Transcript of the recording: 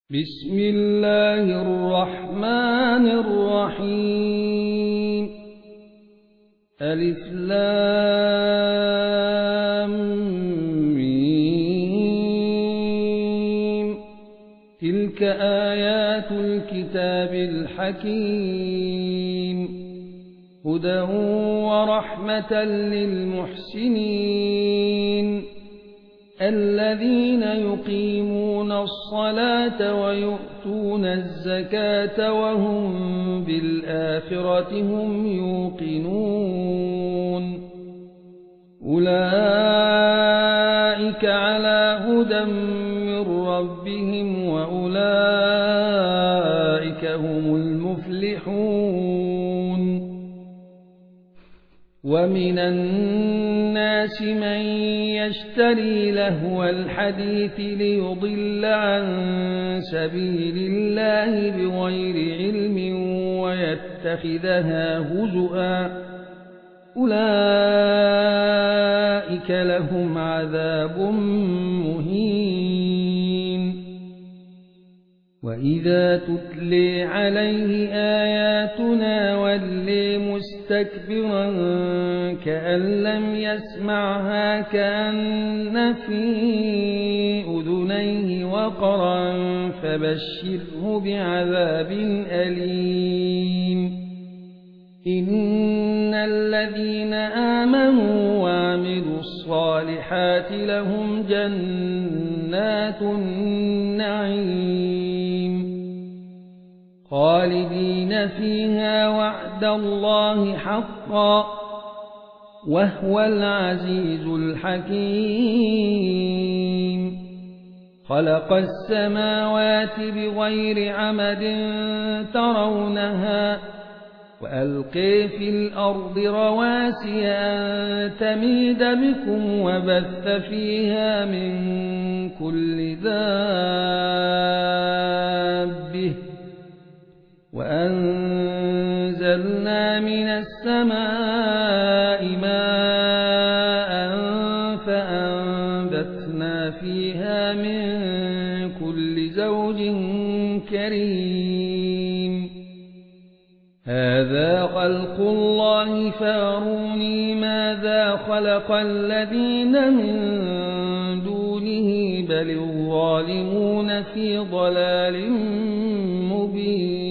بسم الله الرحمن الرحيم. ألف لام ميم. تلك آيات الكتاب الحكيم، هدى ورحمة للمحسنين الذين يقيمون الصلاة ويؤتون الزكاة وهم بالآخرة هم يوقنون. أولئك على هدى من ربهم وأولئك هم المفلحون. ومن الناس من يشتري لهو الحديث ليضل عن سبيل الله بغير علم ويتخذها هزؤا، أولئك لهم عذاب مهين. وإذا تتلي عليه آياتنا ولي مستكبرا كأن لم يسمعها كأن في أذنيه وقرا فبشره بعذاب أليم. إن الذين آمنوا وعملوا الصالحات لهم جنات النعيم خالدين فيها وعد الله حقا وهو العزيز الحكيم. خلق السماوات بغير عمد ترونها وألقي في الأرض رواسي أن تميد بكم وبث فيها من كل دابة وأنزلنا من السماء ماء فأنبتنا فيها من كل زوج كريم. هذا خلق الله فاروني ماذا خلق الذين من دونه بل الظالمون في ضلال مبين.